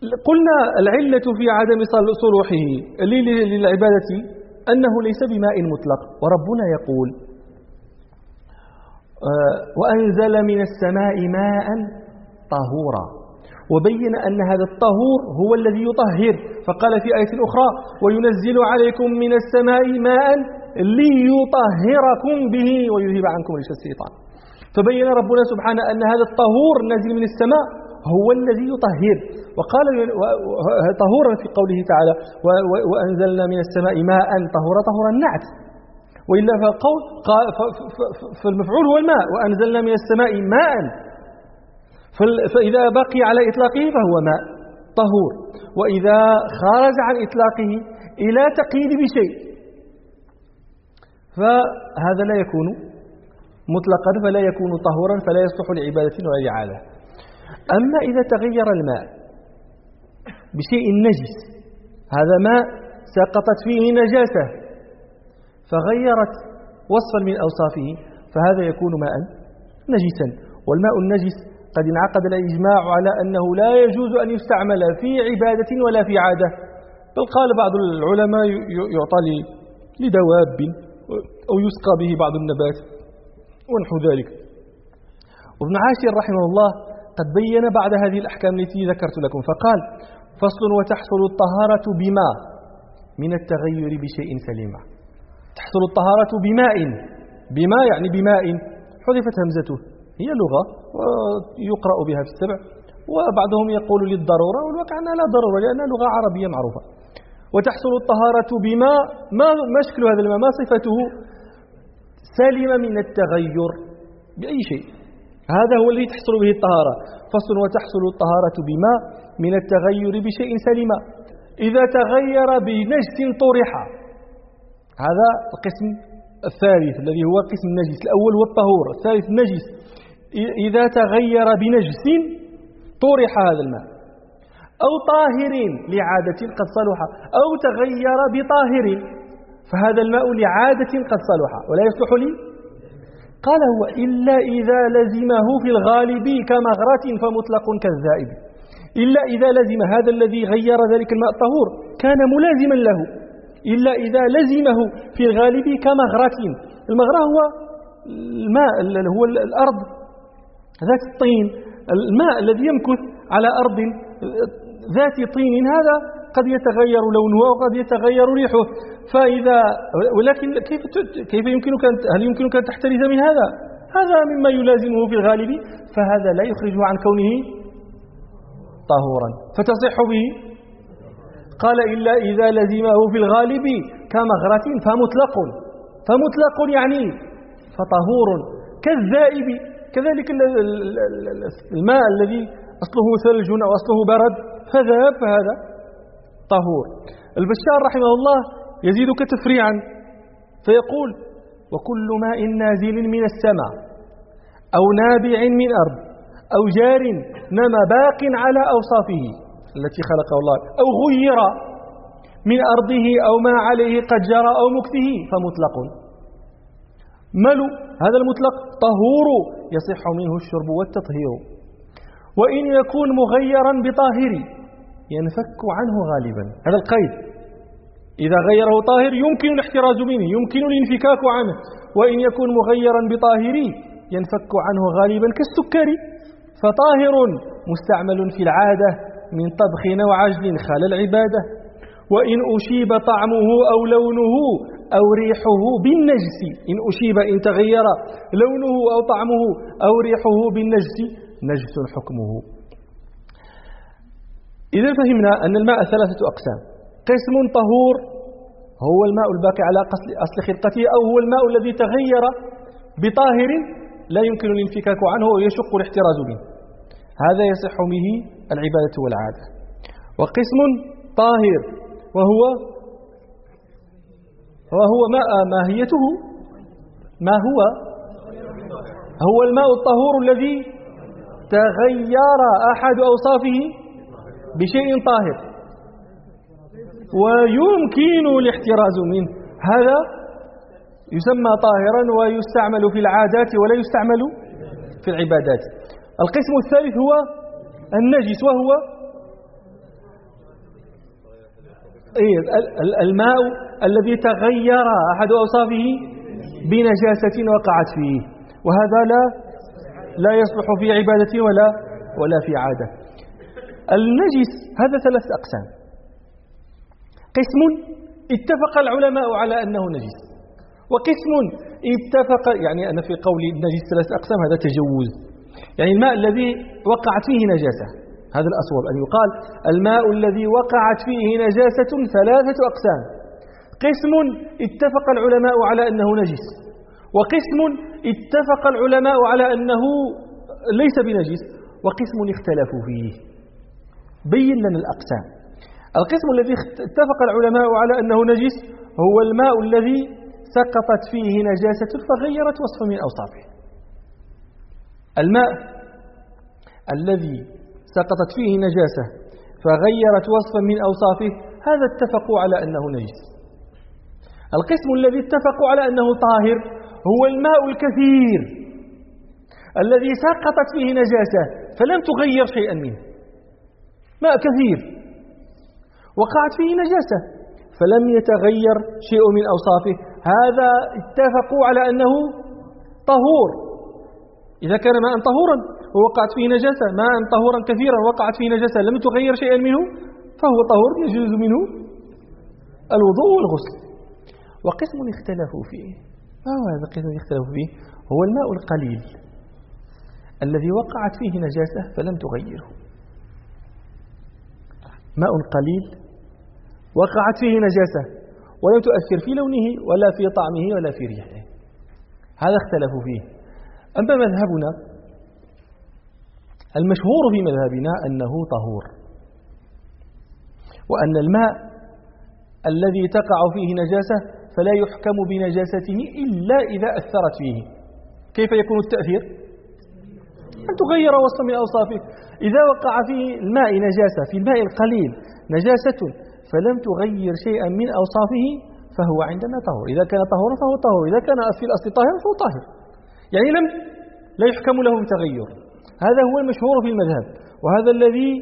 قلنا العلة في عدم صلوحه للعبادة أنه ليس بماء مطلق، وربنا يقول وأنزل من السماء ماء طهورا، وبين أن هذا الطهور هو الذي يطهر، فقال في آية أخرى وينزل عليكم من السماء ماء ليطهركم به ويذهب عنكم رجس الشيطان. فبين ربنا سبحانه أن هذا الطهور النازل من السماء هو الذي يطهر، وقال طهورا في قوله تعالى وأنزلنا من السماء ماء طهورا، طهورا النعت، وإلا فالمفعول هو الماء، وأنزلنا من السماء ماء، فإذا بقي على إطلاقه فهو ماء طهور، وإذا خرج عن إطلاقه إلى تقييد بشيء فهذا لا يكون مطلقا، فلا يكون طهورا، فلا يصلح لعبادة ولا لعادة. أما إذا تغير الماء بشيء نجس، هذا ماء سقطت فيه نجاسة فغيرت وصفا من أوصافه، فهذا يكون ماء نجسا. والماء النجس قد انعقد الإجماع على أنه لا يجوز أن يستعمل في عبادة ولا في عادة، بل قال بعض العلماء يعطى لدواب أو يسقى به بعض النبات ونحو ذلك. وابن عاشر رحمه الله قد بين بعد هذه الأحكام التي ذكرت لكم فقال فصل وتحصل الطهارة بماء من التغير بشيء سليم. تحصل الطهارة بماء، بماء يعني بماء حذفت همزته، هي لغة ويقرأ بها في السبع، وبعضهم يقول للضرورة، والواقع أنها لا ضرورة لأنها لغة عربية معروفة. وتحصل الطهارة بماء، ما شكل هذا الماء، ما صفته، سلم من التغير بأي شيء، هذا هو الذي تحصل به الطهارة. فصل وتحصل الطهارة بماء من التغير بشيء سلم إذا تغير بنجس طرح. هذا القسم الثالث الذي هو قسم النجس، الأول هو الطهور، الثالث النجس. إذا تغير بنجس طرح هذا الماء، أو طاهر لعادة قد صلح، أو تغير بطاهر، فهذا الماء لعادة قد صلح ولا يصلح لي. قال هو إلا إذا لزمه في الغالب كمغرة فمطلق كالذائب. إلا إذا لزم هذا الذي غير ذلك الماء الطهور كان ملازما له، إلا إذا لزمه في الغالب كمغرة. المغرة هو الماء، هو الأرض ذات الطين، الماء الذي يمكث على أرض ذات طين، هذا قد يتغير لونه وقد يتغير ريحه. فإذا ولكن كيف يمكنك هل يمكنك أن تحترز من هذا؟ هذا مما يلازمه في الغالب، فهذا لا يخرجه عن كونه طهورا فتصح به. قال إلا إذا لزمه في الغالب كمغرة فمطلق يعني فطهور كالذائب. كذلك الماء الذي أصله ثلج أو أصله برد فذهب فهذا طهور. البشار رحمه الله يزيدك تفريعا فيقول وكل ماء نازل من السماء أو نابع من أرض أو جار نما باق على أوصافه التي خلقه الله أو غير من أرضه أو ما عليه قد جرى أو مكثه فمطلق. ملو هذا المطلق طهور يصح منه الشرب والتطهير، وإن يكون مغيرا بطاهر ينفك عنه غالبا. هذا القيد إذا غيره طاهر يمكن الاحتراز منه، يمكن الانفكاك عنه، وإن يكون مغيرا بطاهر ينفك عنه غالبا كالسكر، فطاهر مستعمل في العادة من طبخ أو عجل خال العبادة. وإن أشيب طعمه أو لونه أو ريحه بالنجس، إن أشيب إن تغير لونه أو طعمه أو ريحه بالنجس نجس حكمه. إذا فهمنا أن الماء ثلاثة أقسام: قسم طهور هو الماء الباقي على أصل خلقته، أو هو الماء الذي تغير بطاهر لا يمكن الانفكاك عنه ويشق الاحتراز منه، هذا يصح به العبادة والعادة. وقسم طاهر وهو ماهيته ما هو الماء الطهور الذي تغير أحد أوصافه بشيء طاهر ويمكن الاحتراز منه، هذا يسمى طاهرا ويستعمل في العادات ولا يستعمل في العبادات. القسم الثالث هو النجس، وهو الماء الذي تغير أحد أوصافه بنجاسة وقعت فيه، وهذا لا يصلح في عبادة ولا في عادة. النجس هذا 3 أقسام. قسم اتفق العلماء على أنه نجس، وقسم اتفق، يعني أنا في قولي النجس 3 أقسام هذا تجوز، يعني الماء الذي وقعت فيه نجاسة، هذا الأصوب أن يقال الماء الذي وقعت فيه نجاسة 3 أقسام. قسم اتفق العلماء على أنه نجس، وقسم اتفق العلماء على أنه ليس بنجس، وقسم اختلفوا فيه. بين لنا الأقسام. القسم الذي اتفق العلماء على أنه نجس هو الماء الذي سقطت فيه نجاسة فغيرت وصفا من أوصافه. الماء الذي سقطت فيه نجاسة فغيرت وصفا من أوصافه هذا اتفقوا على أنه نجس. القسم الذي اتفقوا على أنه طاهر هو الماء الكثير الذي سقطت فيه نجاسة فلم تغير شيئا منه، ماء كثير وقعت فيه نجاسة فلم يتغير شيء من أوصافه، هذا اتفقوا على أنه طهور. إذا كان ماء طهورا ووقعت فيه نجاسة، ماء طهورا كثيرا وقعت فيه نجاسة لم تغير شيئا منه فهو طهور يجوز منه الوضوء والغسل. وقسم اختلفوا فيه، ما هو هذا القسم اختلفوا فيه؟ هو الماء القليل الذي وقعت فيه نجاسة فلم تغيره. ماء قليل وقعت فيه نجاسة ولم تؤثر في لونه ولا في طعمه ولا في ريحه، هذا اختلفوا فيه. أما مذهبنا المشهور في مذهبنا أنه طهور، وأن الماء الذي تقع فيه نجاسة فلا يحكم بنجاسته إلا إذا أثرت فيه. كيف يكون التأثير؟ أن تغير وصفا من أوصافه. إذا وقع في الماء نجاسة، في الماء القليل نجاسة فلم تغير شيئا من أوصافه فهو عندنا طهور. إذا كان طهورا فهو طهور، إذا كان في الأصل طاهرا فهو طاهر، يعني لا يحكم له بتغير. هذا هو المشهور في المذهب، وهذا الذي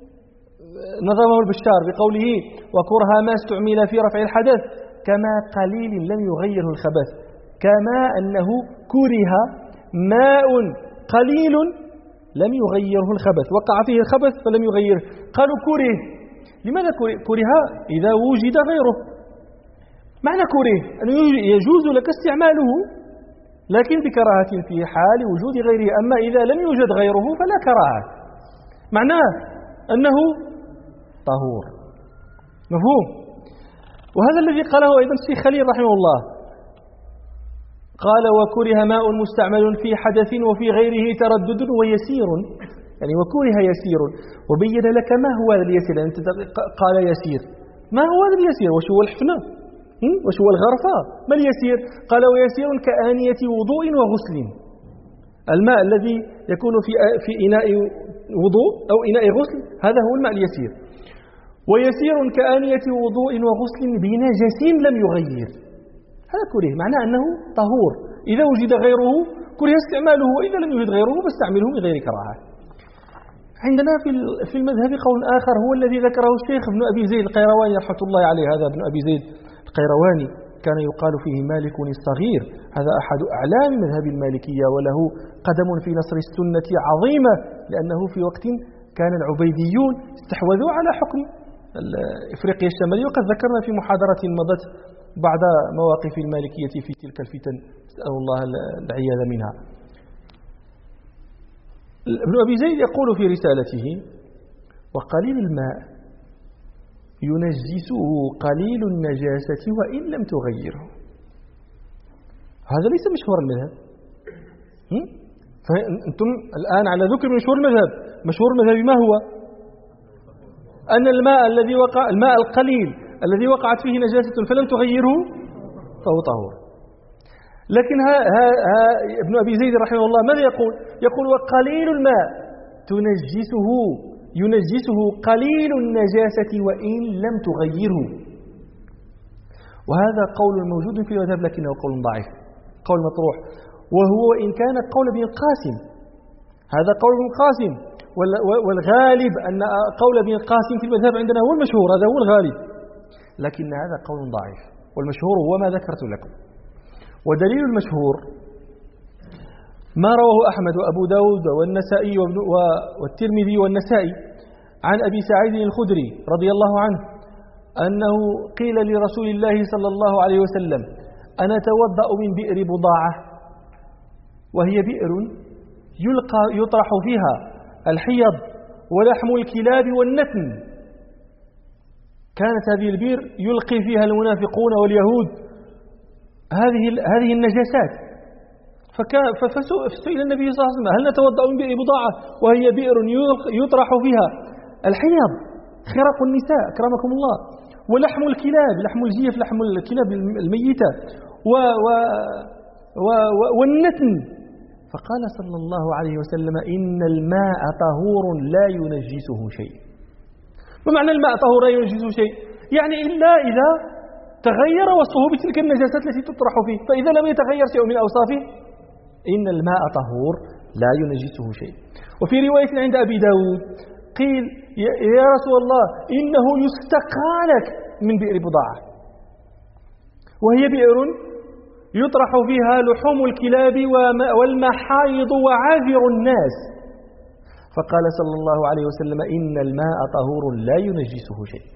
نظمه البشار بقوله وكره ما استعمل في رفع الحدث كما قليل لم يغيره الخبث، كما أنه كره ماء قليل لم يغيره الخبث، وقع فيه الخبث فلم يغيره. قالوا كره، لماذا كره إذا وجد غيره؟ معنى كره أنه يجوز لك استعماله لكن بكراهة في حال وجود غيره، أما إذا لم يوجد غيره فلا كراهة، معناه أنه طهور. مفهوم؟ وهذا الذي قاله أيضا الشيخ خليل رحمه الله، قال وكره ماء مستعمل في حدث وفي غيره تردد ويسير، يعني وكره يسير، وبين لك ما هو هذا اليسير. أنت قال يسير، ما هو هذا اليسير؟ وش هو الحفنة؟ وش هو الغرفة؟ ما اليسير؟ قال ويسير كآنية وضوء وغسل. الماء الذي يكون في إناء وضوء أو إناء غسل هذا هو الماء اليسير. ويسير كآنية وضوء وغسل بنجس لم يغير، هذا كره، معناه أنه طهور. إذا وجد غيره كره استعماله، وإذا لم يوجد غيره فاستعمله بغير كراهة. عندنا في المذهب قول آخر هو الذي ذكره الشيخ ابن أبي زيد القيرواني رحمة الله عليه. هذا ابن أبي زيد القيرواني كان يقال فيه مالك الصغير، هذا أحد أعلام مذهب المالكية، وله قدم في نصر السنة عظيمة، لأنه في وقت كان العبيديون استحوذوا على حكم إفريقيا الشمالية، وقد ذكرنا في محاضرة مضت بعد مواقف المالكية في تلك الفتن، نسأل الله العياذ منها. ابن أبي زيد يقول في رسالته وقليل الماء ينجسه قليل النجاسة وإن لم تغيره. هذا ليس مشهور المذهب. فأنتم الآن على ذكر مشهور المذهب. مشهور المذهب ما هو؟ أن الماء القليل الذي وقعت فيه نجاسة فلم تغيره فهو طهور. لكن ابن أبي زيد رحمه الله ماذا يقول؟ يقول وقليل الماء ينجسه قليل النجاسة وإن لم تغيره. وهذا قول موجود في المذهب لكنه قول ضعيف، قول مطروح، وهو إن كان قول ابن القاسم، هذا قول ابن القاسم، والغالب أن قول ابن القاسم في المذهب عندنا هو المشهور، هذا هو الغالب. لكن هذا قول ضعيف، والمشهور هو ما ذكرت لكم. ودليل المشهور ما رواه أحمد وأبو داود والنسائي والترمذي والنسائي عن أبي سعيد الخدري رضي الله عنه أنه قيل لرسول الله صلى الله عليه وسلم: أنا أتوضأ من بئر بضاعة، وهي بئر يطرح فيها الحيض ولحم الكلاب والنتن. كانت هذه البئر يلقي فيها المنافقون واليهود هذه النجاسات. فسئل النبي صلى الله عليه وسلم: هل نتوضأ من بئر بضاعة وهي بئر يطرح فيها الحيض، خرق النساء أكرمكم الله، ولحم الكلاب، لحم الجيف، لحم الكلاب الميتة، والنتن؟ فقال صلى الله عليه وسلم: إن الماء طهور لا ينجسه شيء. ما معنى الماء طهور لا ينجسه شيء؟ يعني إلا إذا تغير وصفه بتلك النجاسات التي تطرح فيه، فإذا لم يتغير شيء من أوصافه إن الماء طهور لا ينجسه شيء. وفي رواية عند أبي داود قيل: يا رسول الله إنه يستقى لك من بئر بضاعة، وهي بئر يطرح فيها لحوم الكلاب والمحايض وعاذر الناس. فقال صلى الله عليه وسلم: إن الماء طهور لا ينجسه شيء.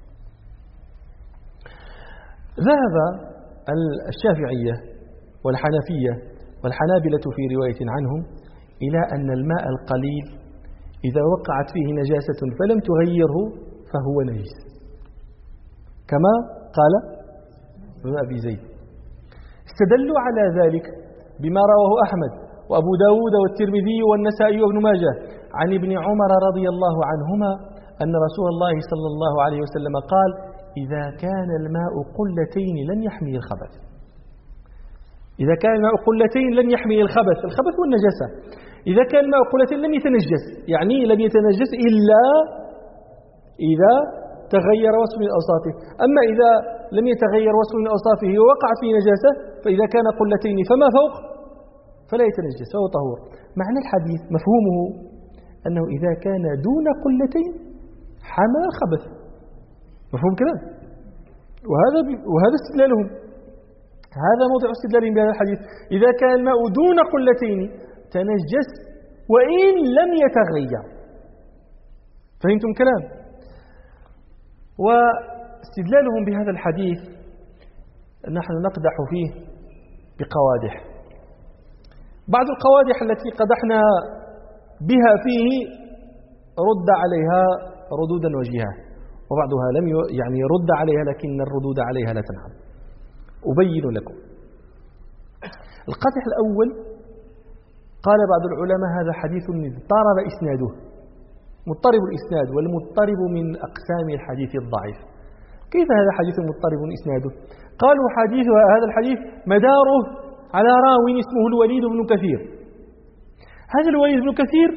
ذهب الشافعية والحنفية والحنابلة في رواية عنهم إلى أن الماء القليل إذا وقعت فيه نجاسة فلم تغيره فهو نجس، كما قال ابن أبي زيد. استدلوا على ذلك بما رواه أحمد وأبو داود والترمذي والنسائي وابن ماجه عن ابن عمر رضي الله عنهما أن رسول الله صلى الله عليه وسلم قال: إذا كان الماء قلتين لن يحمي الخبث. إذا كان الماء قلتين لن يحمي الخبث والنجاسة. إذا كان الماء قلتين لم يتنجس، يعني لم يتنجس إلا إذا تغير وصف من أوصافه. أما إذا لم يتغير وصف من أوصافه ووقعت فيه نجاسة، فإذا كان قلتين فما فوق فلا يتنجس، فهو طهور. معنى الحديث مفهومه أنه إذا كان دون قلتين حمى الخبث. مفهوم كلام؟ وهذا استدلالهم، هذا موضع استدلالهم بهذا الحديث. إذا كان الماء دون قلتين تنجس وإن لم يتغير. فهمتم كلام؟ واستدلالهم بهذا الحديث نحن نقدح فيه بقوادح. بعض القوادح التي قدحنا بها فيه رد عليها ردودا وجيها، وبعضها لم يعني رد عليها لكن الردود عليها لا تنعم. أبين لكم. القدح الأول: قال بعض العلماء هذا حديث اضطرب إسناده، مضطرب الإسناد، والمضطرب من أقسام الحديث الضعيف. كيف هذا حديث مضطرب إسناده؟ قالوا هذا الحديث مداره على راوي اسمه الوليد بن كثير. هذا الوليد بن كثير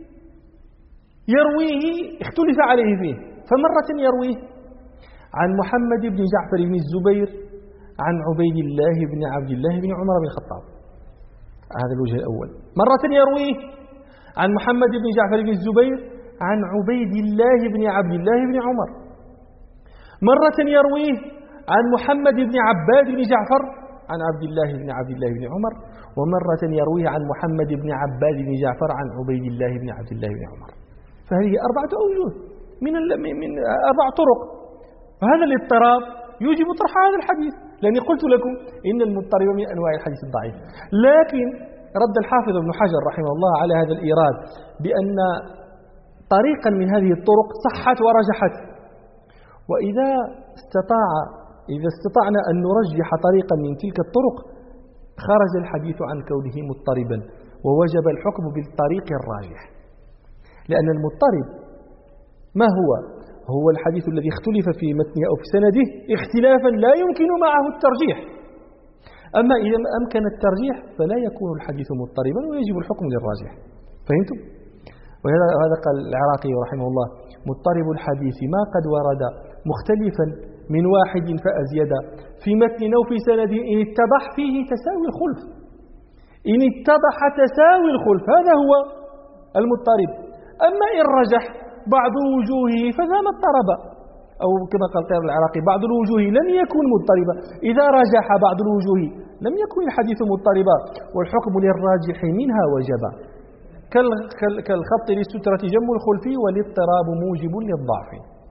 يرويه اختلف عليه فيه، فمرة يرويه عن محمد بن جعفر بن الزبير عن عبيد الله بن عبد الله بن عمر بن الخطاب. هذا الوجه الأول. مرة يرويه عن محمد بن جعفر بن الزبير عن عبيد الله بن عبد الله بن عمر. مرة يرويه عن محمد بن عباد بن جعفر عن عبد الله بن عبد الله بن عمر. ومرة يرويه عن محمد بن عباد بن جعفر عن عبيد الله بن عبد الله بن عمر. فهذه 4 أوجه من 4 طرق. وهذا الاضطراب يوجب طرح هذا الحديث، لأني قلت لكم إن المضطرب من أنواع الحديث الضعيف. لكن رد الحافظ ابن حجر رحمه الله على هذا الإيراد بأن طريقا من هذه الطرق صحت ورجحت، وإذا استطعنا أن نرجح طريقا من تلك الطرق خرج الحديث عن كونه مضطربا، ووجب الحكم بالطريق الراجح. لأن المضطرب ما هو الحديث الذي اختلف في متنه أو في سنده اختلافا لا يمكن معه الترجيح. أما إذا أمكن الترجيح فلا يكون الحديث مضطربا ويجب الحكم للراجح. فهمتم؟ وهذا قال العراقي رحمه الله: مضطرب الحديث ما قد ورد مختلفا من واحد فأزيد في متن أو في سند إن اتضح فيه تساوي الخلف. إن اتضح تساوي الخلف هذا هو المضطرب. أما إن رجح بعض وجوهه فذا ما اضطرب. أو كما قال القائل العراقي بعض الوجوه لم يكن مضطربا، إذا رجح بعض الوجوه لم يكن الحديث مضطربا، والحكم للراجح منها وجبا، كالخط للسترة جم الخلف والاضطراب موجب للضعف.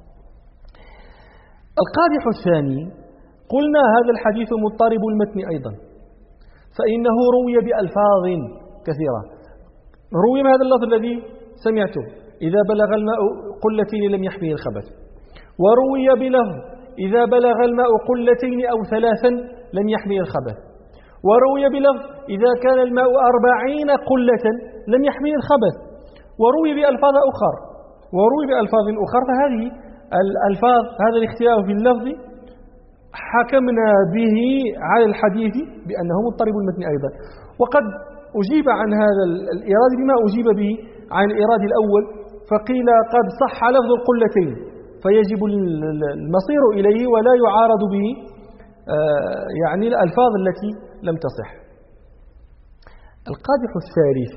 القادح الثاني قلنا هذا الحديث مضطرب المتن أيضا، فإنه روي بألفاظ كثيرة، روي بهذا اللفظ الذي سمعته إذا بلغ الماء قلتين لم يحمل الخبث، وروي بلفظ إذا بلغ الماء قلتين أو ثلاثا لم يحمل الخبث، وروي بلفظ إذا كان الماء 40 قلة لم يحمل الخبث، وروي بألفاظ أخر، فهذه الألفاظ هذا الاختلاف في اللفظ حكمنا به على الحديث بأنه مضطرب المتن أيضا. وقد أجيب عن هذا الإيراد بما أجيب به عن الإيراد الأول، فقيل قد صح لفظ القلتين فيجب المصير إليه ولا يعارض به يعني الألفاظ التي لم تصح. القادح الثالث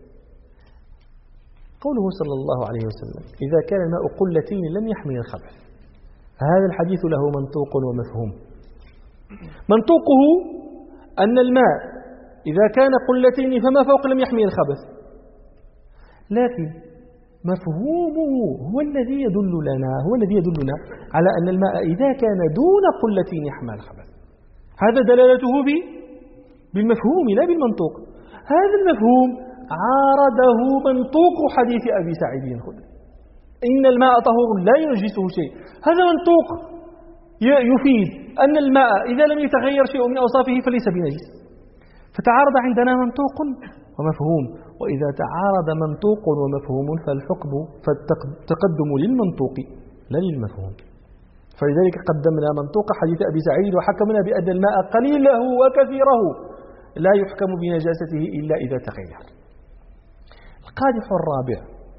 قوله صلى الله عليه وسلم إذا كان الماء قلتين لم يحمل الخبث، هذا الحديث له منطوق ومفهوم. منطوقه أن الماء إذا كان قلتين فما فوق لم يحمل الخبث، لكن مفهومه هو الذي يدلنا على أن الماء إذا كان دون قلتين يحمل الخبث، هذا دلالته بالمفهوم لا بالمنطوق. هذا المفهوم عارضه منطوق حديث أبي سعيد الخدري إن الماء طهور لا ينجسه شيء، هذا منطوق يفيد أن الماء إذا لم يتغير شيء من أوصافه فليس بنجس، فتعارض عندنا منطوق ومفهوم، وإذا تعارض منطوق ومفهوم فالتقدم للمنطوق لا للمفهوم. فلذلك قدمنا منطوق حديث أبي سعيد وحكمنا بأن الماء قليله وكثيره لا يحكم بنجاسته إلا إذا تغير. القادح الرابع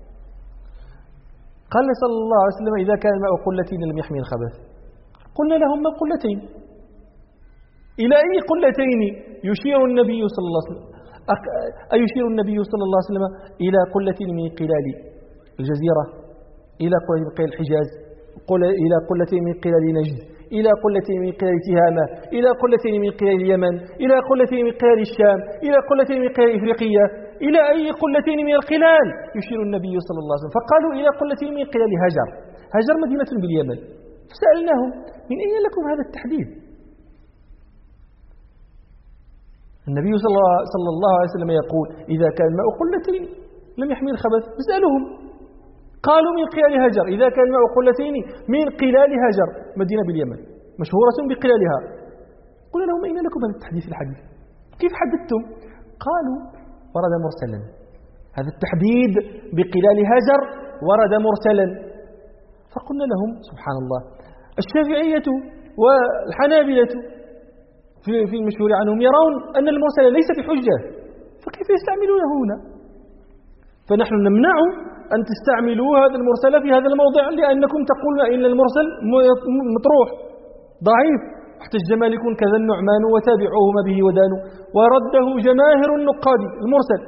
قال صلى الله عليه وسلم إذا كان الماء قلتين لم يحمل الخبث، قلنا لهم ما قلتين؟ إلى أي قلتين يشير النبي صلى الله عليه وسلم؟ أيشير النبي صلى الله عليه وسلم إلى قلتين من قلال الجزيرة، إلى قلتين من قلال الحجاز، إلى قلتين من قلال نجد، إلى قلتين من قلال تهامة، إلى قلتين من قلال اليمن، إلى قلتين من قلال الشام، إلى قلتين من قلال إفريقيا، إلى أي قلتين من القلال يشير النبي صلى الله عليه وسلم؟ فقالوا إلى قلتين من قلال هجر مدينة باليمن. فسألناهم من أين لكم هذا التحديد؟ النبي صلى الله عليه وسلم يقول إذا كان الماء قلتين لم يحمل الخبث. نسألهم قالوا من قلال هجر، إذا كان الماء قلتين من قلال هجر مدينة باليمن مشهورة بقلالها. قلنا لهم أين لكم هذا التحديث في الحديث؟ كيف حددتم؟ قالوا ورد مرسلا، هذا التحديد بقلال هجر ورد مرسلا. فقلنا لهم سبحان الله الشافعية والحنابلة في المشهور عنهم يرون أن المرسل ليس بحجة، فكيف يستعملونه هنا؟ فنحن نمنع أن تستعملوا هذا المرسل في هذا الموضع، لأنكم تقولون إن المرسل مطروح ضعيف. احتج مالك كذا النعمان وتابعوه ما به ودانوا، ورده جماهر النقاد المرسل.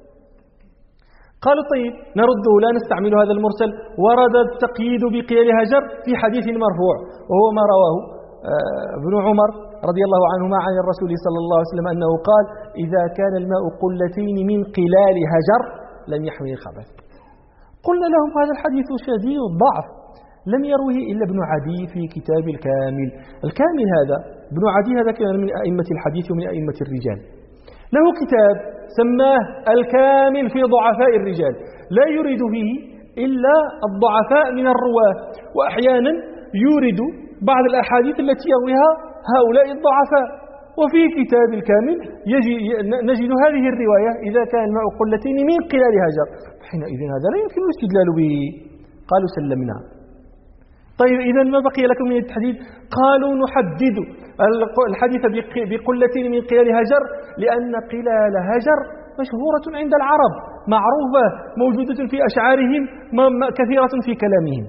قالوا طيب نرده لا نستعمل هذا المرسل. ورد التقييد بقيل هجر في حديث مرفوع، وهو ما رواه ابن عمر رضي الله عنهما عن الرسول صلى الله عليه وسلم أنه قال إذا كان الماء قلتين من قلال هجر لم يحمل الخبث. قلنا لهم هذا الحديث شديد الضعف، لم يروه إلا ابن عدي في كتاب الكامل هذا ابن عدي هذا كان من أئمة الحديث ومن أئمة الرجال، له كتاب سماه الكامل في ضعفاء الرجال، لا يريد فيه إلا الضعفاء من الرواة، وأحيانا يورد بعض الأحاديث التي يرويها هؤلاء الضعفاء. وفي كتاب الكامل نجد هذه الرواية إذا كان الماء قلتين من قلال هجر، حينئذ هذا لا يمكن الاستدلال به. قالوا سلمنا. طيب إذا ما بقي لكم من التحديد؟ قالوا نحدد الحديث بقلتين من قلال هجر لأن قلال هجر مشهورة عند العرب، معروفة، موجودة في أشعارهم، كثيرة في كلامهم.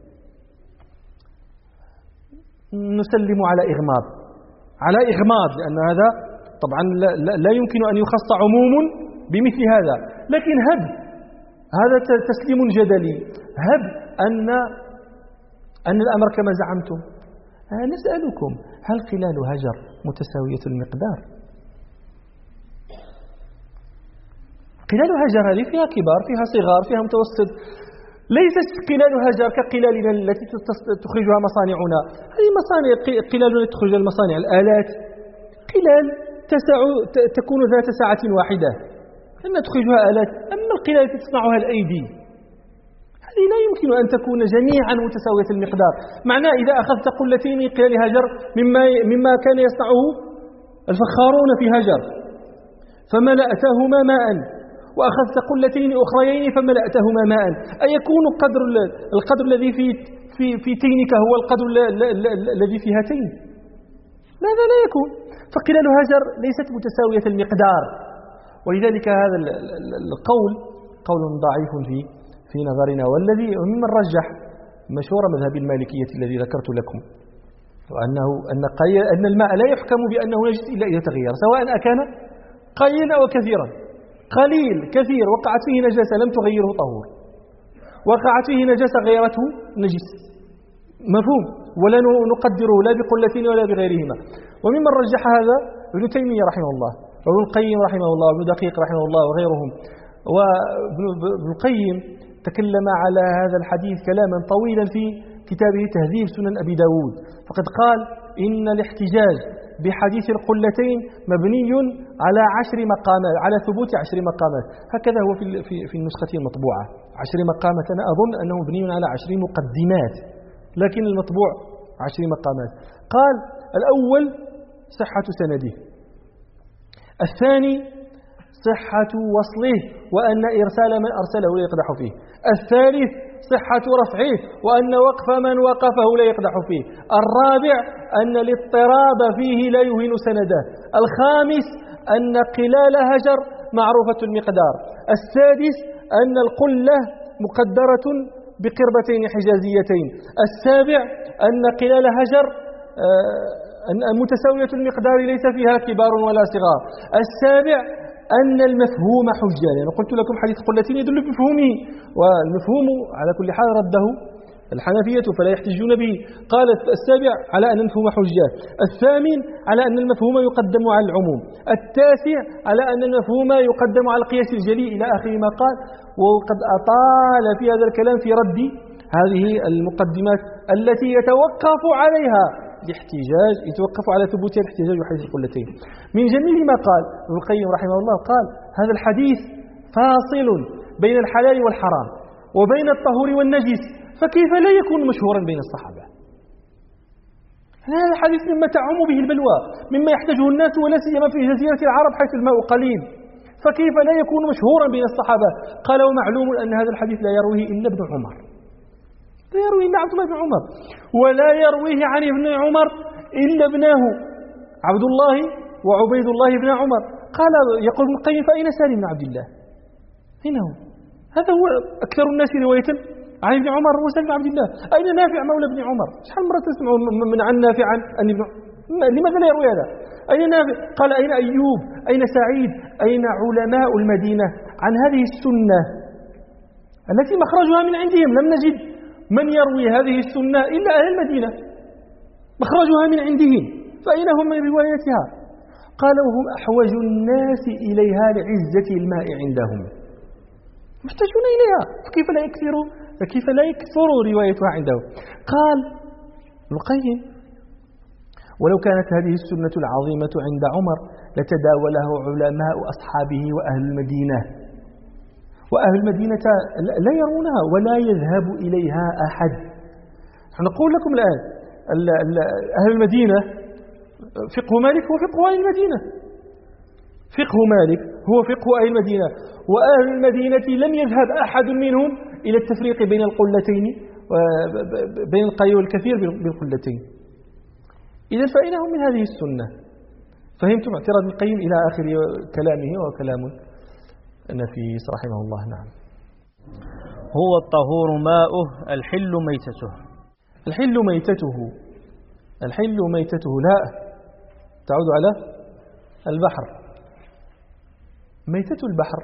نسلم على إغماض لأن هذا طبعا لا يمكن أن يخص عموم بمثل هذا، لكن هذا تسليم جدلي، أن أن الأمر كما زعمتم. نسألكم هل قلال هجر متساوية المقدار؟ قلال هجر هذه فيها كبار، فيها صغار، فيها متوسط. ليست قلال هجر كقلالنا التي تخرجها مصانعنا. هذه مصانع قلالنا تخرج المصانع الآلات، قلال تكون ذات ساعة واحدة أن تخرجها آلات. أما القلال التي تصنعها الأيدي هذه لا يمكن أن تكون جميعا متساوية المقدار. معناه إذا أخذت قلتين من قلال هجر مما كان يصنعه الفخارون في هجر فملأتهما ماء، وأخذت قلتين أخريين فملأتهما ماء، أيكون القدر الذي في تينك هو القدر الذي في هاتين؟ ماذا لا يكون؟ فقلال هجر ليست متساوية المقدار. ولذلك هذا القول قول ضعيف في نظرنا، والذي ممن رجح مشهور مذهب المالكية الذي ذكرت لكم، وأنه أن الماء لا يحكم بأنه نجس إلا إذا تغير، سواء أكان قليلا أو كثيرا. قليل كثير وقعت فيه نجاسة لم تغيره طهور، وقعت فيه نجاسة غيرته نجس، مفهوم؟ ولا نقدره لا بقلتين ولا بغيرهما. وممن رجح هذا ابن تيمية رحمه الله، وابن القيم رحمه الله، وابن دقيق رحمه الله، وغيرهم. وابن القيم تكلم على هذا الحديث كلاما طويلا في كتابه تهذيب سنن أبي داود، فقد قال إن الاحتجاج بحديث القلتين مبني على 10 مقامات، على ثبوت 10 مقامات. هكذا هو في النسخة المطبوعة 10 مقامات. أنا أظن أنه مبني على 10 مقدمات، لكن المطبوع 10 مقامات. قال الأول صحة سنده، الثاني صحة وصله وأن إرسال من أرسله لا يقدح فيه، الثالث صحة رفعه وأن وقف من وقفه لا يقدح فيه، الرابع أن الاضطراب فيه لا يهين سنده، الخامس أن قلال هجر معروفة المقدار، السادس أن القلة مقدرة بقربتين حجازيتين، السابع أن قلال هجر متساوية المقدار ليس فيها كبار ولا صغار، السابع أن المفهوم حجة. يعني قلت لكم حديث قلتين يدل بمفهومه، والمفهوم على كل حال رده الحنفية فلا يحتجون به. قال السابع على أن المفهوم حجة، الثامن على أن المفهوم يقدم على العموم، التاسع على أن المفهوم يقدم على القياس الجلي إلى آخر ما قال. وقد أطال في هذا الكلام في رد هذه المقدمات التي يتوقف عليها الاحتجاج، يتوقف على ثبوت الاحتجاج وحديث القلتين. من جميل ما قال ابن القيم رحمه الله، قال هذا الحديث فاصل بين الحلال والحرام وبين الطهور والنجس، فكيف لا يكون مشهورا بين الصحابة؟ هذا الحديث مما تعم به البلوى، مما يحتاجه الناس ولا سيما في جزيرة العرب حيث الماء قليل، فكيف لا يكون مشهورا بين الصحابة؟ قال ومعلوم أن هذا الحديث لا يرويه إلا ابن عمر، لا يرويه إلا عبد الله بن عمر، ولا يرويه عن ابن عمر إلا ابناه عبد الله وعبيد الله بن عمر. قال يقول ابن القيم فأين سالم بن عبد الله؟ أين هو؟ هذا هو أكثر الناس رواية عن ابن عمر وسالم بن عبد الله. أين نافع مولى ابن عمر؟ شحال مرة تسمعوا من عن نافع عن ابن لماذا لا يروي هذا؟ أين نافع؟ قال أين أيوب؟ أين سعيد؟ أين علماء المدينة عن هذه السنة التي مخرجها من عندهم؟ لم نجد من يروي هذه السنة إلا أهل المدينة، مخرجها من عندهم، فأين هم من روايتها؟ قال وهم أحوج الناس إليها لعزة الماء عندهم، محتاجون إليها، فكيف لا يكثر روايتها عندهم؟ قال ابن القيم ولو كانت هذه السنة العظيمة عند عمر لتداوله علماء أصحابه وأهل المدينة، وأهل المدينة لا يرونها ولا يذهب إليها أحد. نقول لكم الآن أهل المدينة فقه مالك هو فقه أهل المدينة، فقه مالك هو فقه أهل المدينة، وأهل المدينة لم يذهب أحد منهم إلى التفريق بين القلتين، بين القليل والكثير بالقلتين. إذن فأين هم من هذه السنة؟ فهمتم اعتراض ابن القيم إلى آخر كلامه، وكلام نفيس رحمه الله. نعم. هو الطهور ماؤه الحل ميتته. الحل ميتته، الحل ميتته لا تعود على البحر. ميتة البحر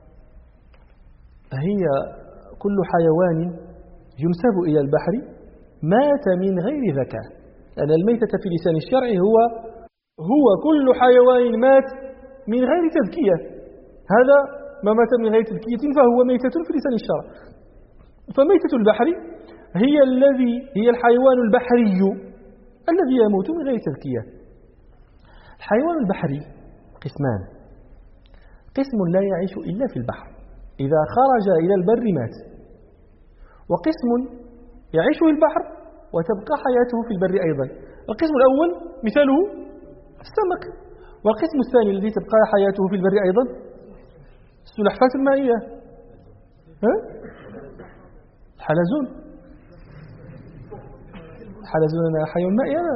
هي كل حيوان ينسب إلى البحر مات من غير ذكاء، لأن الميتة في لسان الشرع هو كل حيوان مات من غير تذكية، هذا ما مات من غير تذكية فهو ميتة في لسان الشرع. فميتة البحر هي الحيوان البحري الذي يموت من غير تذكية. الحيوان البحري قسمان: قسم لا يعيش إلا في البحر، إذا خرج إلى البر مات، وقسم يعيش في البحر وتبقى حياته في البر أيضا. القسم الأول مثاله السمك، والقسم الثاني الذي تبقى حياته في البر أيضا السلحفاة المائية، الحلزون. الحلزون أنا حيوان مائي أنا.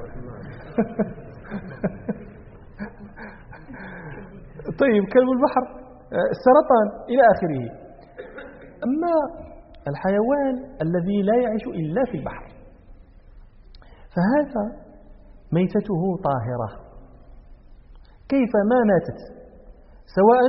طيب كلب البحر، السرطان إلى آخره. أما الحيوان الذي لا يعيش إلا في البحر فهذا ميتته طاهرة كيف ما ماتت، سواء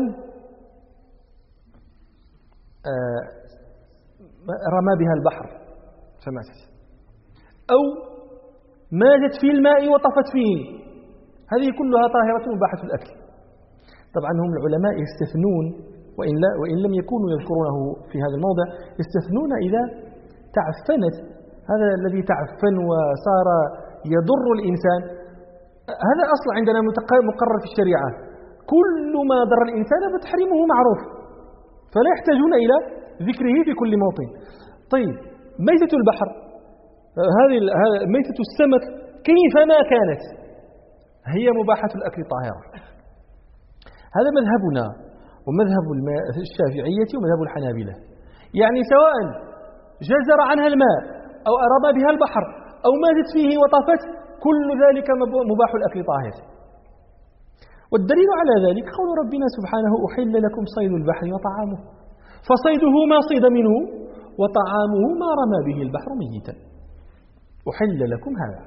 رمى بها البحر فماتت أو ماتت في الماء وطفت فيه، هذه كلها طاهرة مباحة الأكل. طبعا هم العلماء يستثنون، وإن لم يكونوا يذكرونه في هذا الموضع، يستثنون إذا تعفنت، هذا الذي تعفن وصار يضر الإنسان، هذا أصل عندنا مقرر في الشريعة، كل ما ضر الإنسان فتحريمه معروف، فلا يحتاجون إلى ذكره في كل موطن. طيب ميتة البحر، هذه ميتة السمك كيفما كانت هي مباحة الأكل طاهرة. هذا مذهبنا ومذهب الشافعية ومذهب الحنابلة، يعني سواء جزر عنها الماء أو أرمى بها البحر أو ماتت فيه وطفت، كل ذلك مباح الأكل طاهر. والدليل على ذلك قول ربنا سبحانه: أحل لكم صيد البحر وطعامه، فصيده ما صيد منه وطعامه ما رمى به البحر ميتا، أحل لكم هذا.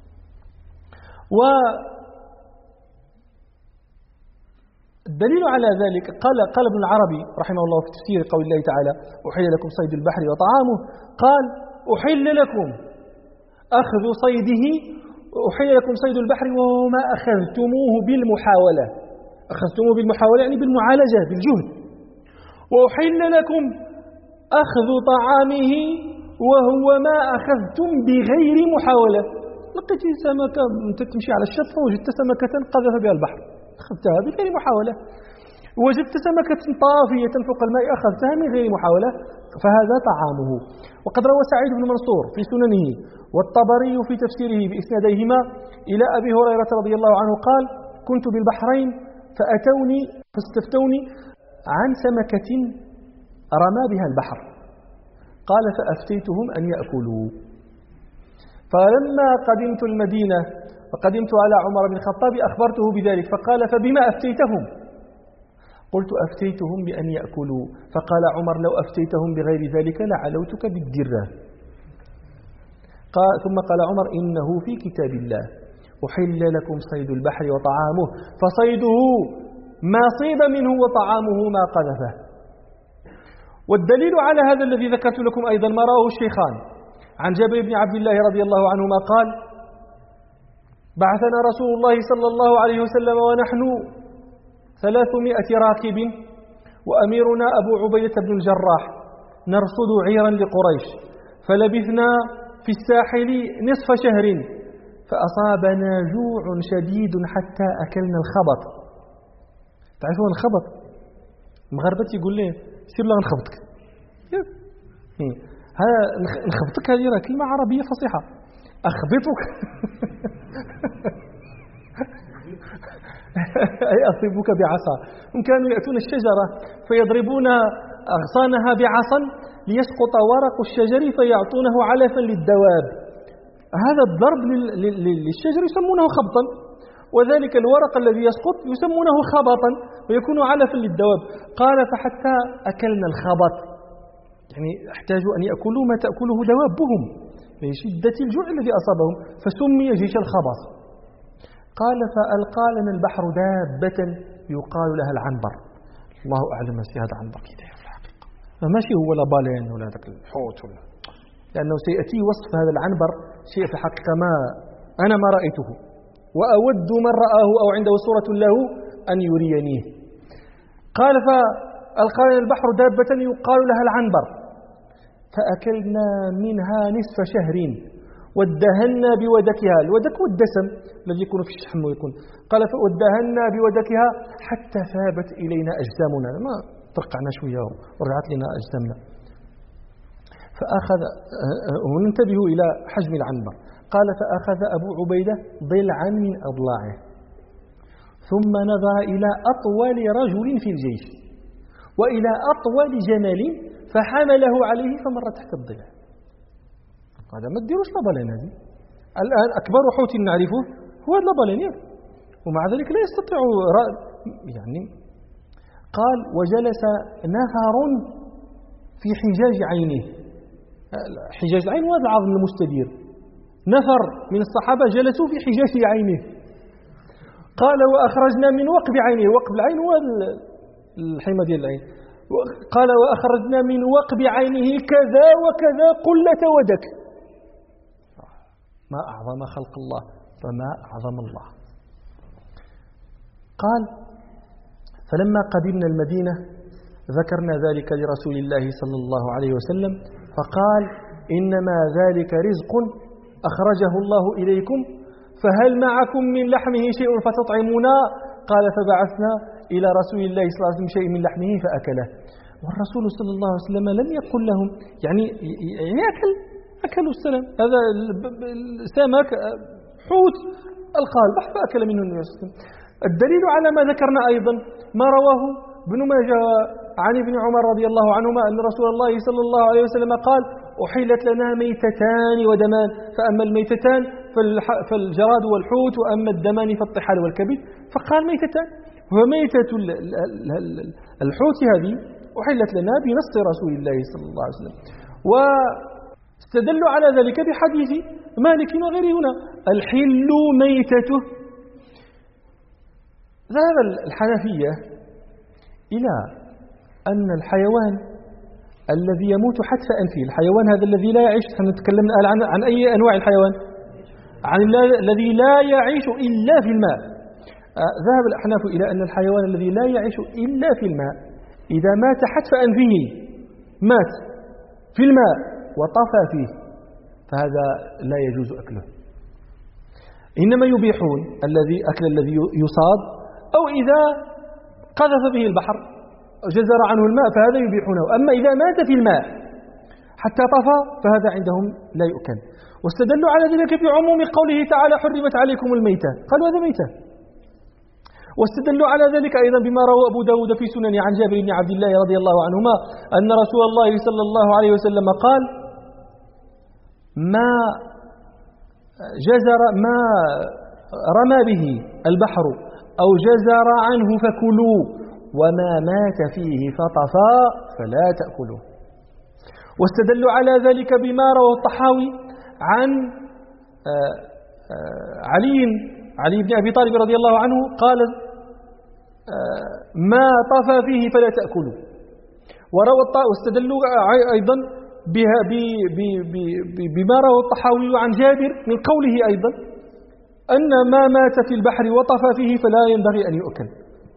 والدليل على ذلك قال ابن العربي رحمه الله في تفسير قول الله تعالى: أحل لكم صيد البحر وطعامه، قال: أحل لكم أخذ صيده، أحل لكم صيد البحر وهو ما أخذتموه بالمحاولة، أخذتموه بالمحاولة يعني بالمعالجة بالجهد، وأحل لكم أخذ طعامه وهو ما أخذتم بغير محاولة. لقيت سمكة أنت تمشي على الشط وجدت سمكة قذف بها البحر، أخذتها بغير محاولة. وجدت سمكة طافية فوق الماء، أخذتها من غير محاولة، فهذا طعامه. وقد روى سعيد بن منصور في سننه والطبري في تفسيره بإسناديهما إلى أبي هريرة رضي الله عنه قال: كنت بالبحرين فأتوني فاستفتوني عن سمكة رمى بها البحر، قال: فأفتيتهم أن يأكلوا. فلما قدمت المدينة وقدمت على عمر بن الخطاب أخبرته بذلك، فقال: فبما أفتيتهم؟ قلت: أفتيتهم بأن يأكلوا. فقال عمر: لو أفتيتهم بغير ذلك لعلوتك بالدرة. ثم قال عمر: إنه في كتاب الله أحل لكم صيد البحر وطعامه، فصيده ما صيد منه وطعامه ما قذفه. والدليل على هذا الذي ذكرت لكم أيضا ما رواه الشيخان عن جابر بن عبد الله رضي الله عنهما قال: بعثنا رسول الله صلى الله عليه وسلم ونحن 300 راكب وأميرنا أبو عبيدة بن الجراح نرصد عيرا لقريش، فلبثنا في الساحل نصف شهر، فأصابنا جوع شديد حتى أكلنا الخبط. تعرفون الخبط؟ المغاربة يقول لي: سير لا نخبطك. هذا نخبطك هذه كلمة عربية فصيحة. أخبطك أي أصيبك بعصا. هم كانوا يأتون الشجرة فيضربون أغصانها بعصا ليسقط ورق الشجر فيعطونه علفا للدواب. هذا الضرب للشجر يسمونه خبطا، وذلك الورق الذي يسقط يسمونه خبطا ويكون علفا للدواب. قال: فحتى أكلنا الخبط، يعني احتاجوا أن يأكلوا ما تأكله دوابهم لشدة الجوع الذي أصابهم، فسمي جيش الخبط. قال: فألقى لنا البحر دابة يقال لها العنبر. الله أعلم ما هذا عنبر كده في الحقيقة، ماشي هو لا بالين ولا ذاك الحوت ولا لأنه سيأتي وصف هذا العنبر شيء في الحقيقة أنا ما رأيته، وأود من رآه أو عنده صورة له أن يرينيه. قال فألقى البحر دابة يقال لها العنبر، فأكلنا منها نصف شهر وادهنا بودكها. الودك والدسم الذي يكون في الشحم ويكون. قال فودهنا بودكها حتى ثابت إلينا أجسامنا، ما فرقعنا شوية ورجعت لنا أجسامنا. فأخذ وننتبه إلى حجم العنبر. قال فأخذ أبو عبيدة ضلعا من أضلاعه ثم نظر إلى أطول رجل في الجيش وإلى أطول جمل فحمله عليه فمر تحت الضلع. هذا ما تديروش لابالين، هذه الآن أكبر حوت نعرفه هو اللابالين، ومع ذلك لا يستطيع يعني. قال وجلس نفر في حجاج عينه. حجاج العين هذا العظم المستدير، نفر من الصحابة جلسوا في حجاج عينه. قال وأخرجنا من وقب عينه، وقب العين هو الحمى ديال العين. قال وأخرجنا من وقب عينه كذا وكذا قلة ودك. ما أعظم خلق الله وما أعظم الله. قال فلما قدمنا المدينة ذكرنا ذلك لرسول الله صلى الله عليه وسلم فقال إنما ذلك رزق أخرجه الله إليكم فهل معكم من لحمه شيء فتطعمونا؟ قال فبعثنا إلى رسول الله صلى الله عليه وسلم شيء من لحمه فأكله. والرسول صلى الله عليه وسلم لم يقل لهم يعني أكلوا السلام، هذا السمك حوت ألقاه البحر فأكل منه النبي صلى الله عليه وسلم. الدليل على ما ذكرنا أيضا ما رواه ابن ماجه عن ابن عمر رضي الله عنهما أن رسول الله صلى الله عليه وسلم قال أحلت لنا ميتتان ودمان، فأما الميتتان فالجراد والحوت، وأما الدمان فالطحال والكبد. فقال ميتتان، وميتة الحوت هذه أحلت لنا بنص رسول الله صلى الله عليه وسلم. واستدلوا على ذلك بحديث مالك وغيره هنا الحل ميتته. ذهب الحنفية إلى أن الحيوان الذي يموت حتف أنفه، الحيوان هذا الذي لا يعيش، نتكلم الآن عن أي أنواع الحيوان؟ عن الذي لا يعيش إلا في الماء. ذهب الأحناف إلى أن الحيوان الذي لا يعيش إلا في الماء إذا مات حتف أنفه، مات في الماء وطفى فيه، فهذا لا يجوز أكله. إنما يبيحون أكل الذي يصاد، أو إذا قذف به البحر جزر عنه الماء فهذا يبيحونه. أما إذا مات في الماء حتى طفى فهذا عندهم لا يؤكل. واستدلوا على ذلك بعموم قوله تعالى حرمت عليكم الميتة، قالوا هذا ميتة. واستدلوا على ذلك أيضا بما روى أبو داود في سنن عن جابر بن عبد الله رضي الله عنهما أن رسول الله صلى الله عليه وسلم قال ما رمى به البحر أو جزر عنه فكلوا، وما مات فيه فطفى فلا تأكلوا. واستدلوا على ذلك بما روى الطحاوي عن علي بن أبي طالب رضي الله عنه قال ما طفى فيه فلا تأكلوا. واستدلوا أيضا بما روى الطحاوي عن جابر من قوله أيضا أن ما مات في البحر وطفى فيه فلا ينبغي أن يؤكل.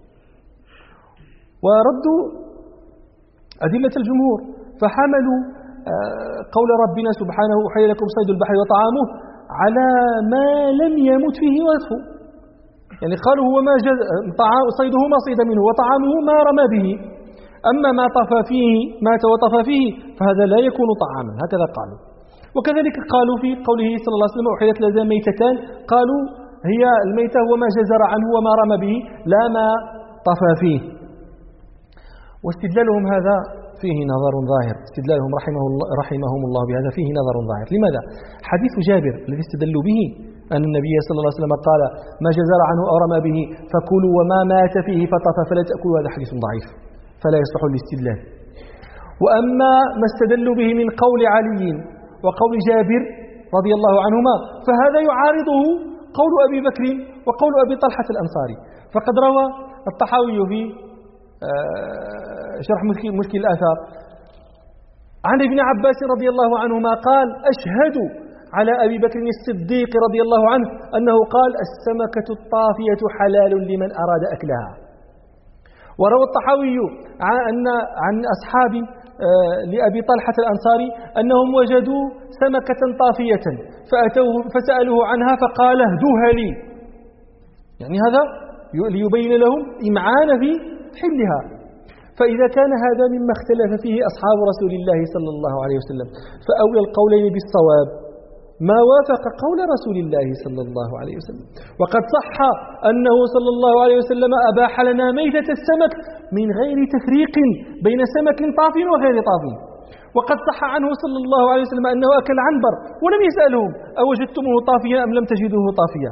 وردوا أدلة الجمهور فحملوا قول ربنا سبحانه أحل لكم صيد البحر وطعامه على ما لم يمت فيه وصفه، يعني قالوا هو ما صيده ما صيد منه وطعامه ما رمى به، أما ما طفى فيه مات وطفى فيه فهذا لا يكون طعاما، هكذا قالوا. وكذلك قالوا في قوله صلى الله عليه وسلم أحلت لنا ميتتان، قالوا هي الميتة هو ما جزر عنه وما رمى به لا ما طفى فيه. واستدلالهم هذا فيه نظر ظاهر، استدلالهم رحمهم الله بهذا فيه نظر ظاهر. لماذا؟ حديث جابر الذي استدلوا به أن النبي صلى الله عليه وسلم قال ما جزر عنه أو رمى به فكلوا وما مات فيه فطفى فلا تأكلوا، هذا حديث ضعيف فلا يصلح للاستدلال. وأما ما استدلوا به من قول علي وقول جابر رضي الله عنهما فهذا يعارضه قول أبي بكر وقول أبي طلحة الأنصاري. فقد روى الطحاوي في شرح مشكل الآثار عن ابن عباس رضي الله عنهما قال أشهد على أبي بكر الصديق رضي الله عنه أنه قال السمكة الطافية حلال لمن أراد أكلها. وروى الطحاوي عن أصحاب لأبي طلحة الأنصاري أنهم وجدوا سمكة طافية فأتوه فسألوه عنها فقال اهدوها لي، يعني هذا ليبين لهم إمعان في حلها. فإذا كان هذا مما اختلف فيه أصحاب رسول الله صلى الله عليه وسلم، فأولى القولين بالصواب ما وافق قول رسول الله صلى الله عليه وسلم. وقد صح أنه صلى الله عليه وسلم أباح لنا ميتة السمك من غير تفريق بين سمك طاف وغير طاف. وقد صح عنه صلى الله عليه وسلم أنه أكل عنبر ولم يسألهم أوجدتموه طافيا أم لم تجدوه طافيا.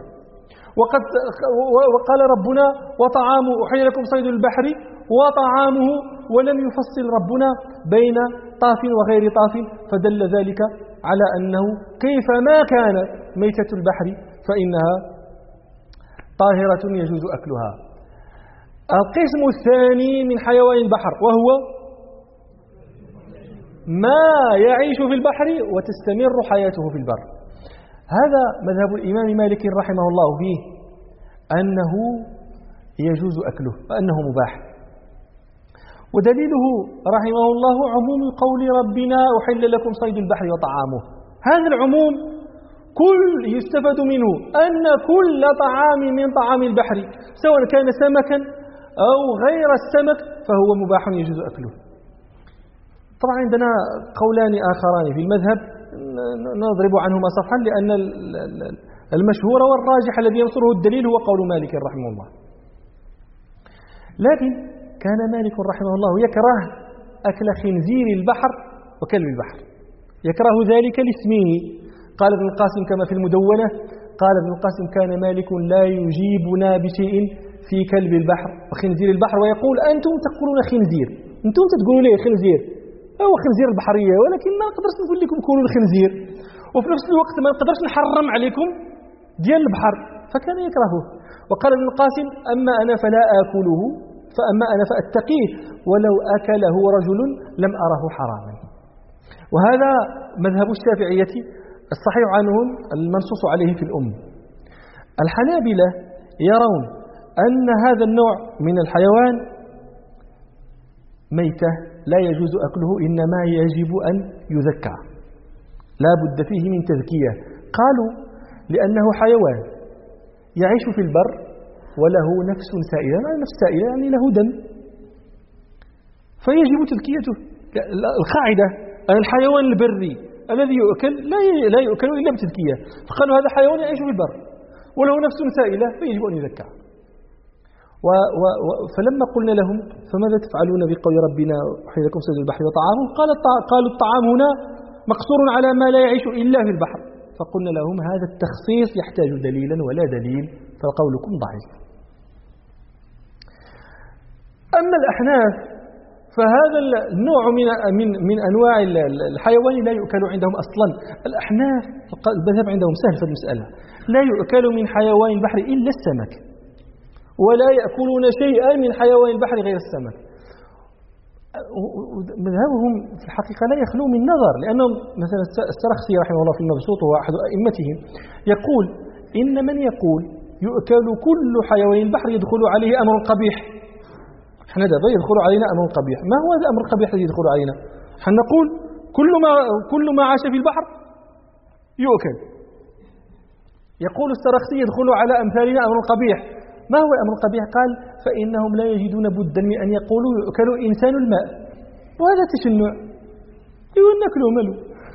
وقال ربنا وطعامه أحل لكم صيد البحر وطعامه، ولم يفصل ربنا بين طاف وغير طاف، فدل ذلك على أنه كيفما كان ميتة البحر فإنها طاهرة يجوز أكلها. القسم الثاني من حيوان البحر وهو ما يعيش في البحر وتستمر حياته في البر. هذا مذهب الإمام مالك رحمه الله فيه أنه يجوز أكله وأنه مباح. ودليله رحمه الله عموم قول ربنا أحل لكم صيد البحر وطعامه. هذا العموم كل يستفاد منه أن كل طعام من طعام البحر سواء كان سمكا أو غير السمك فهو مباح يجوز أكله. طبعا عندنا قولان آخران في المذهب نضرب عنهما صفحا، لأن المشهور والراجح الذي ينصره الدليل هو قول مالك رحمه الله. لكن كان مالك رحمه الله يكره أكل خنزير البحر وكلب البحر، يكره ذلك لاسمه. قال ابن القاسم كما في المدونة، قال ابن القاسم كان مالك لا يجيبنا بشيء في كلب البحر وخنزير البحر، ويقول أنتم تقولون خنزير، أنتم تقولون ليه خنزير، هو خنزير البحرية، ولكن ما نقدرش نقول لكم كونوا الخنزير، وفي نفس الوقت ما نقدرش نحرم عليكم ديال البحر، فكان يكرهه. وقال ابن القاسم أما أنا فلا آكله، فأما أنا فأتقيه، ولو أكله رجل لم أره حراما. وهذا مذهب الشافعية الصحيح عنهم المنصوص عليه في الأم. الحنابلة يرون أن هذا النوع من الحيوان ميتة لا يجوز أكله، إنما يجب أن يذكى، لا بد فيه من تذكية. قالوا لأنه حيوان يعيش في البر وله نفس سائلة، نفس سائلة يعني له دم، فيجب تذكيته. القاعدة أن الحيوان البري الذي يؤكل لا يؤكل إلا بتذكية، فقالوا هذا حيوان يعيش في البر وله نفس سائلة فيجب أن يذكى. فلما قلنا لهم فماذا تفعلون بقول ربنا أحل لكم صيد البحر وطعامه، قالوا الطعام هنا مقصور على ما لا يعيش إلا في البحر، فقلنا لهم هذا التخصيص يحتاج دليلا ولا دليل، فقولكم ضعيف. أما الأحناف فهذا النوع من أنواع الحيوان لا يؤكل عندهم أصلا. الأحناف المذهب عندهم سهل في المسألة، لا يؤكل من حيوان البحر إلا السمك، ولا يأكلون شيئا من حيوان البحر غير السمك. مذهبهم في الحقيقة لا يخلو من نظر، لأنهم مثلا السرخسي رحمه الله في المبسوط وهو أحد أئمتهم يقول إن من يقول يؤكل كل حيوان البحر يدخل عليه أمر قبيح. احنا دابا يدخل علينا أمر قبيح، ما هو هذا الأمر القبيح الذي يدخل علينا؟ احنا نقول كل ما عاش في البحر يؤكل. يقول السرخسي يدخل على أمثالنا أمر قبيح. ما هو الأمر القبيح؟ قال فإنهم لا يجدون بدا من أن يقولوا يؤكل إنسان الماء، وهذا تشنع، يقول نأكله ملو.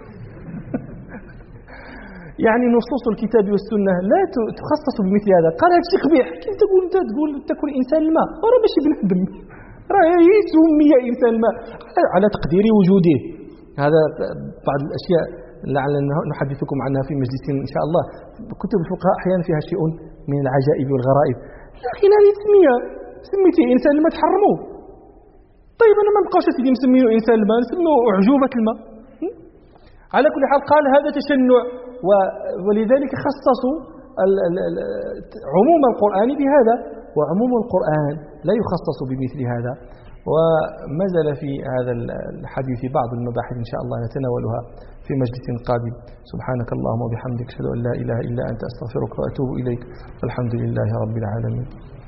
يعني نصوص الكتاب والسنة لا تخصص بمثل هذا. قال هذا شيء قبيح، كيف تقول أنت تأكل إنسان الماء؟ ورا ماشي بنادم، راه يسمي إنسان الماء على تقدير وجوده. هذا بعض الأشياء لعلنا نحدثكم عنها في مجلس إن شاء الله. كتب الفقهاء أحيانا فيها شيء من العجائب والغرائب. لكن هذه تسمية، سميتيه إنسان الماء تحرموه. طيب أنا ما نبقاش سيدي نسميه إنسان الماء، نسميه أعجوبة الماء. على كل حال قال هذا تشنع، ولذلك خصصوا عموم القرآن بهذا، وعموم القرآن لا يخصص بمثل هذا. وما زال في هذا الحديث بعض المباحث إن شاء الله نتناولها في مجلس قادم. سبحانك اللهم وبحمدك أشهد أن لا إله إلا أنت أستغفرك وأتوب إليك والحمد لله رب العالمين.